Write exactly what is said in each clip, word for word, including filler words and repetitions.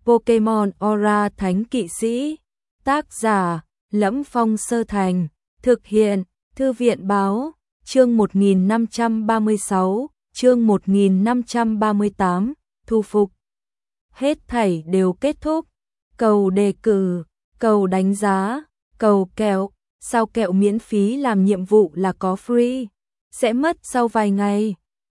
Pokemon Aura Thánh Kỵ Sĩ. Tác giả: Lẫm Phong Sơ Thành. Thực hiện: Thư viện báo. Chương một nghìn năm trăm ba mươi sáu, chương một nghìn năm trăm ba mươi tám, thu phục. Hết thảy đều kết thúc. Cầu đề cử, cầu đánh giá, cầu kẹo. Sao kẹo miễn phí làm nhiệm vụ là có free? Sẽ mất sau vài ngày.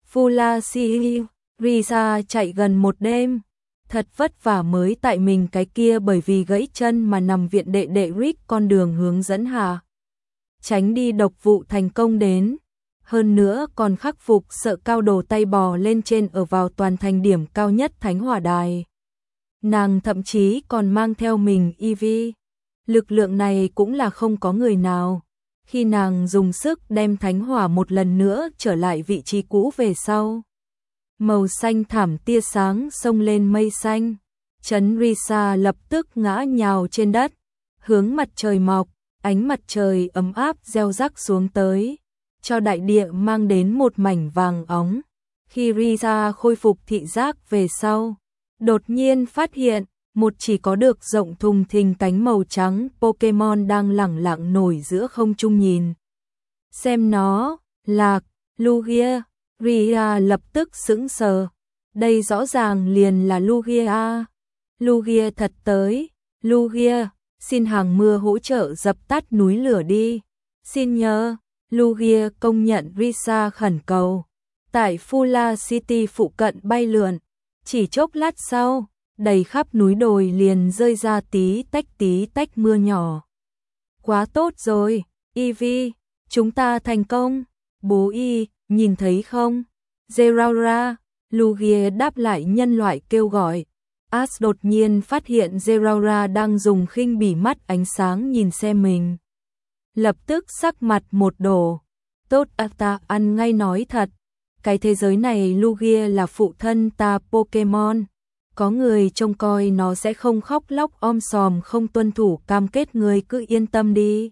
Full Risa chạy gần một đêm. Thật vất vả mới tại mình cái kia bởi vì gãy chân mà nằm viện đệ đệ Rick con đường hướng dẫn hà. Tránh đi độc vụ thành công đến. Hơn nữa còn khắc phục sợ cao đồ tay bò lên trên ở vào toàn thành điểm cao nhất Thánh Hỏa Đài. Nàng thậm chí còn mang theo mình Eevee. Lực lượng này cũng là không có người nào. Khi nàng dùng sức đem Thánh Hỏa một lần nữa trở lại vị trí cũ về sau. Màu xanh thảm tia sáng xông lên mây xanh. Trấn Risa lập tức ngã nhào trên đất. Hướng mặt trời mọc, ánh mặt trời ấm áp gieo rắc xuống tới. Cho đại địa mang đến một mảnh vàng óng. Khi Risa khôi phục thị giác về sau, đột nhiên phát hiện một chỉ có được rộng thùng thình cánh màu trắng Pokemon đang lẳng lặng nổi giữa không trung nhìn. Xem nó, là Lugia. Risa lập tức sững sờ. Đây rõ ràng liền là Lugia. Lugia thật tới. Lugia, xin hàng mưa hỗ trợ dập tắt núi lửa đi. Xin nhờ. Lugia công nhận Risa khẩn cầu. Tại Full City phụ cận bay lượn. Chỉ chốc lát sau, đầy khắp núi đồi liền rơi ra tí tách tí tách mưa nhỏ. Quá tốt rồi, Eevee, chúng ta thành công. Bố y, nhìn thấy không? Zeraora, Lugia đáp lại nhân loại kêu gọi. Ash đột nhiên phát hiện Zeraora đang dùng khinh bỉ mắt ánh sáng nhìn xem mình. Lập tức sắc mặt một đổ. Tốt à, ta ăn ngay nói thật. Cái thế giới này Lugia là phụ thân ta Pokemon. Có người trông coi nó sẽ không khóc lóc om sòm không tuân thủ cam kết, người cứ yên tâm đi.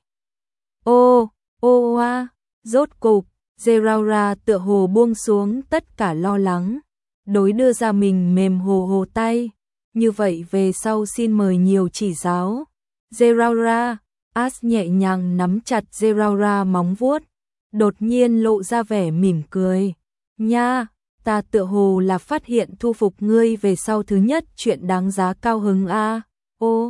Ô, ô oa, rốt cục, Zeraora tựa hồ buông xuống tất cả lo lắng. Đối đưa ra mình mềm hồ hồ tay. Như vậy về sau xin mời nhiều chỉ giáo. Zeraora, Ash nhẹ nhàng nắm chặt Zeraora móng vuốt. Đột nhiên lộ ra vẻ mỉm cười. Nha, ta tựa hồ là phát hiện thu phục ngươi về sau thứ nhất chuyện đáng giá cao hứng a. À. Ô,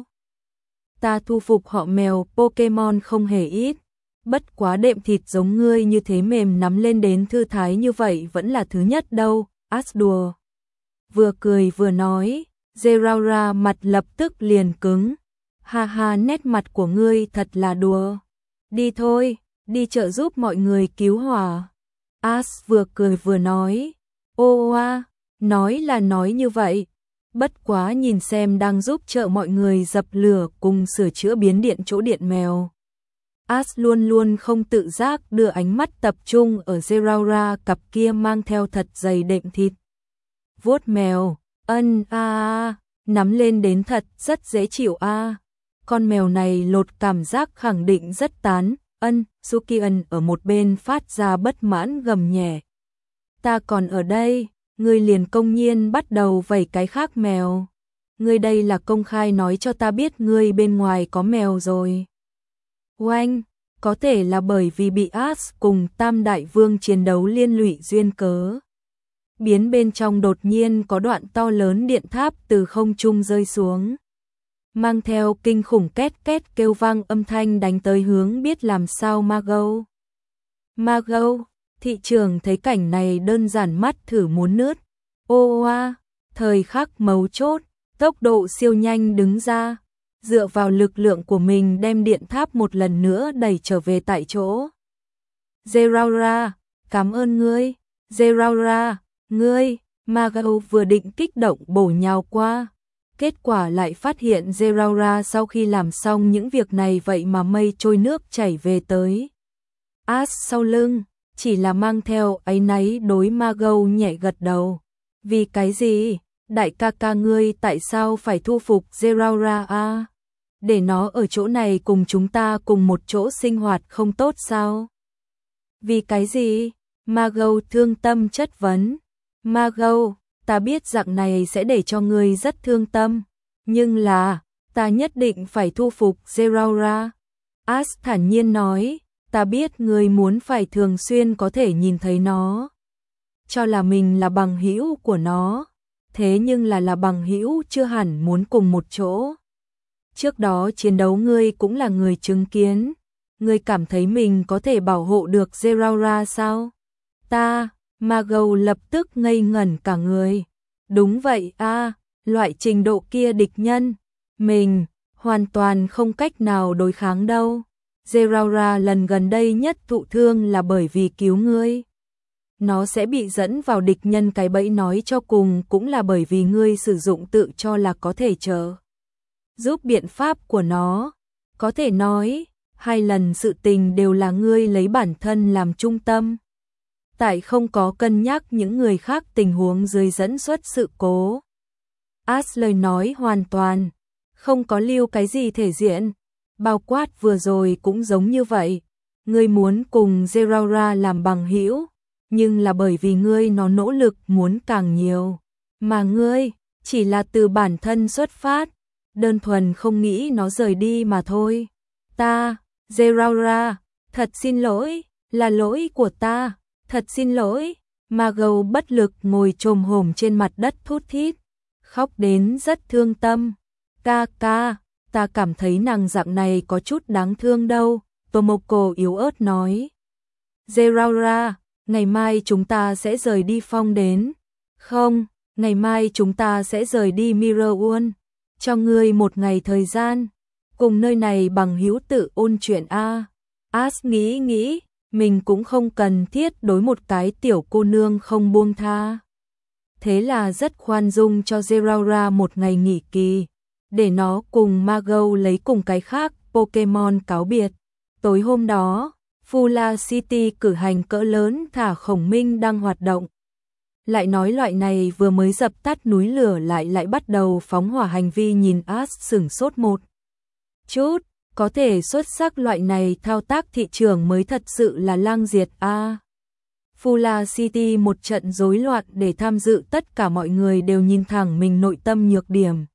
ta thu phục họ mèo Pokemon không hề ít. Bất quá đệm thịt giống ngươi như thế mềm nắm lên đến thư thái như vậy vẫn là thứ nhất đâu. Ash đùa. Vừa cười vừa nói. Zeraora mặt lập tức liền cứng. Ha ha, nét mặt của ngươi thật là đùa. Đi thôi, đi trợ giúp mọi người cứu hỏa. Ash vừa cười vừa nói. Ô oa, nói là nói như vậy. Bất quá nhìn xem đang giúp trợ mọi người dập lửa cùng sửa chữa biến điện chỗ điện mèo. Ash luôn luôn không tự giác đưa ánh mắt tập trung ở Zeraora cặp kia mang theo thật dày đệm thịt. Vuốt mèo, ân a a, nắm lên đến thật rất dễ chịu a. Con mèo này lột cảm giác khẳng định rất tán. Ân, Sukian ở một bên phát ra bất mãn gầm nhẹ. Ta còn ở đây, ngươi liền công nhiên bắt đầu vẩy cái khác mèo. Ngươi đây là công khai nói cho ta biết ngươi bên ngoài có mèo rồi. Oanh, có thể là bởi vì bị Ash cùng Tam Đại Vương chiến đấu liên lụy duyên cớ. Biến bên trong đột nhiên có đoạn to lớn điện tháp từ không trung rơi xuống. Mang theo kinh khủng két két kêu vang âm thanh đánh tới hướng biết làm sao Magou. Magou, thị trường thấy cảnh này đơn giản mắt thử muốn nứt. Ô oa, thời khắc mấu chốt, tốc độ siêu nhanh đứng ra, dựa vào lực lượng của mình đem điện tháp một lần nữa đẩy trở về tại chỗ. Zeraora, cảm ơn ngươi. Zeraora, ngươi. Magou vừa định kích động bổ nhào qua. Kết quả lại phát hiện Zeraora sau khi làm xong những việc này vậy mà mây trôi nước chảy về tới. Ash sau lưng, chỉ là mang theo áy náy đối Magou nhẹ gật đầu. Vì cái gì? Đại ca ca ngươi tại sao phải thu phục Zeraora a? Để nó ở chỗ này cùng chúng ta cùng một chỗ sinh hoạt không tốt sao? Vì cái gì? Magou thương tâm chất vấn. Magou, ta biết dạng này sẽ để cho ngươi rất thương tâm. Nhưng là, ta nhất định phải thu phục Zeraora. Ash thản nhiên nói, ta biết ngươi muốn phải thường xuyên có thể nhìn thấy nó. Cho là mình là bằng hữu của nó. Thế nhưng là là bằng hữu chưa hẳn muốn cùng một chỗ. Trước đó chiến đấu ngươi cũng là người chứng kiến. Ngươi cảm thấy mình có thể bảo hộ được Zeraora sao? Ta, Margot lập tức ngây ngẩn cả người. Đúng vậy a, loại trình độ kia địch nhân. Mình, hoàn toàn không cách nào đối kháng đâu. Zeraora lần gần đây nhất thụ thương là bởi vì cứu ngươi. Nó sẽ bị dẫn vào địch nhân cái bẫy, nói cho cùng cũng là bởi vì ngươi sử dụng tự cho là có thể chờ giúp biện pháp của nó. Có thể nói, hai lần sự tình đều là ngươi lấy bản thân làm trung tâm. Tại không có cân nhắc những người khác tình huống dưới dẫn xuất sự cố. Ash lời nói hoàn toàn, không có lưu cái gì thể diện. Bao quát vừa rồi cũng giống như vậy. Ngươi muốn cùng Zeraora làm bằng hữu, nhưng là bởi vì ngươi nó nỗ lực muốn càng nhiều. Mà ngươi, chỉ là từ bản thân xuất phát, đơn thuần không nghĩ nó rời đi mà thôi. Ta, Zeraora, thật xin lỗi, là lỗi của ta, thật xin lỗi. Margot bất lực ngồi chồm hổm trên mặt đất thút thít, khóc đến rất thương tâm. Ca ca, ta cảm thấy nàng dạng này có chút đáng thương đâu, Tomoko yếu ớt nói. Zeraora, ngày mai chúng ta sẽ rời đi Phong đến. Không, ngày mai chúng ta sẽ rời đi Mirror World. Cho ngươi một ngày thời gian, cùng nơi này bằng hữu tự ôn chuyện a. Ash nghĩ nghĩ, mình cũng không cần thiết đối một cái tiểu cô nương không buông tha. Thế là rất khoan dung cho Zeraora một ngày nghỉ kỳ, để nó cùng Margot lấy cùng cái khác Pokemon cáo biệt. Tối hôm đó, Fula City cử hành cỡ lớn thả khổng minh đang hoạt động. Lại nói loại này vừa mới dập tắt núi lửa lại lại bắt đầu phóng hỏa hành vi, nhìn Ash sửng sốt một chút. Có thể xuất sắc loại này thao tác thị trường mới thật sự là lang diệt a. À, Fula City một trận rối loạn để tham dự tất cả mọi người đều nhìn thẳng mình nội tâm nhược điểm.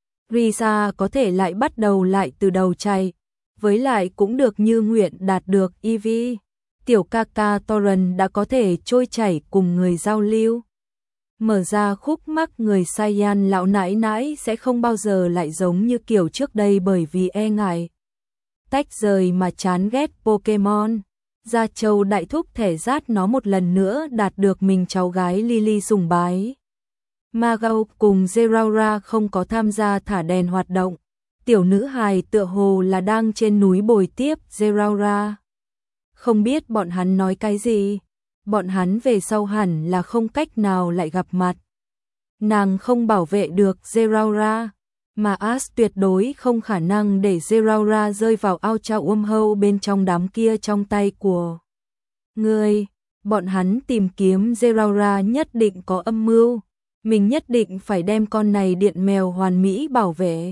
Risa có thể lại bắt đầu lại từ đầu chạy, với lại cũng được như nguyện đạt được e vê. Tiểu ca ca Torrent đã có thể trôi chảy cùng người giao lưu. Mở ra khúc mắc người Saiyan lão nãi nãi sẽ không bao giờ lại giống như kiểu trước đây bởi vì e ngại tách rời mà chán ghét Pokemon. Gia Châu đại thúc thể rát nó một lần nữa đạt được mình cháu gái Lily sùng bái. Margot cùng Zeraora không có tham gia thả đèn hoạt động. Tiểu nữ hài tựa hồ là đang trên núi bồi tiếp Zeraora. Không biết bọn hắn nói cái gì. Bọn hắn về sau hẳn là không cách nào lại gặp mặt. Nàng không bảo vệ được Zeraora, mà Ash tuyệt đối không khả năng để Zeraora rơi vào ao trao ôm hâu bên trong đám kia trong tay của người. Bọn hắn tìm kiếm Zeraora nhất định có âm mưu. Mình nhất định phải đem con này điện mèo hoàn mỹ bảo vệ.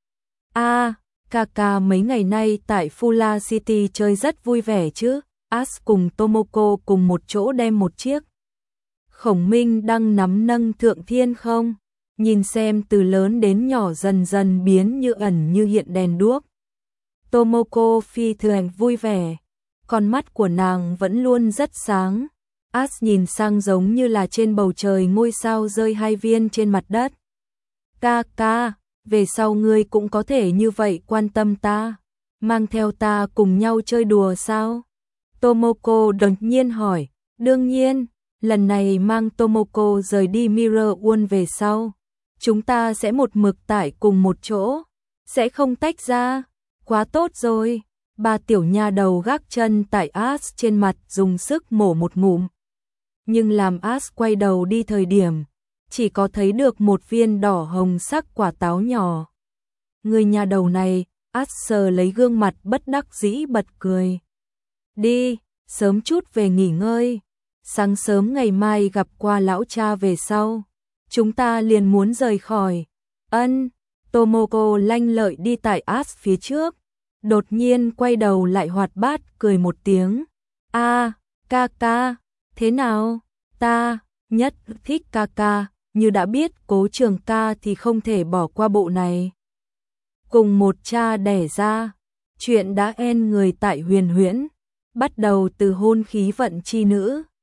A, à, Kaka mấy ngày nay tại Fula City chơi rất vui vẻ chứ. Ash cùng Tomoko cùng một chỗ đem một chiếc khổng minh đang nắm nâng thượng thiên không. Nhìn xem từ lớn đến nhỏ dần dần biến như ẩn như hiện đèn đuốc. Tomoko phi thường vui vẻ. Con mắt của nàng vẫn luôn rất sáng. Ash nhìn sang giống như là trên bầu trời ngôi sao rơi hai viên trên mặt đất. Ca ca, về sau ngươi cũng có thể như vậy quan tâm ta, mang theo ta cùng nhau chơi đùa sao? Tomoko đột nhiên hỏi. Đương nhiên, lần này mang Tomoko rời đi Mirror World về sau, chúng ta sẽ một mực tại cùng một chỗ, sẽ không tách ra. Quá tốt rồi. Ba tiểu nha đầu gác chân tại Ash trên mặt dùng sức mổ một ngụm. Nhưng làm Ash quay đầu đi thời điểm, chỉ có thấy được một viên đỏ hồng sắc quả táo nhỏ. Người nhà đầu này, Ash sờ lấy gương mặt bất đắc dĩ bật cười. Đi, sớm chút về nghỉ ngơi. Sáng sớm ngày mai gặp qua lão cha về sau, chúng ta liền muốn rời khỏi. Ân, Tomoko lanh lợi đi tại Ash phía trước. Đột nhiên quay đầu lại hoạt bát cười một tiếng. A, ca ca, thế nào? Ta nhất thích ca ca, như đã biết Cố Trường Ca thì không thể bỏ qua bộ này. Cùng một cha đẻ ra, chuyện đã en người tại Huyền Huyễn, bắt đầu từ hôn khí vận chi nữ,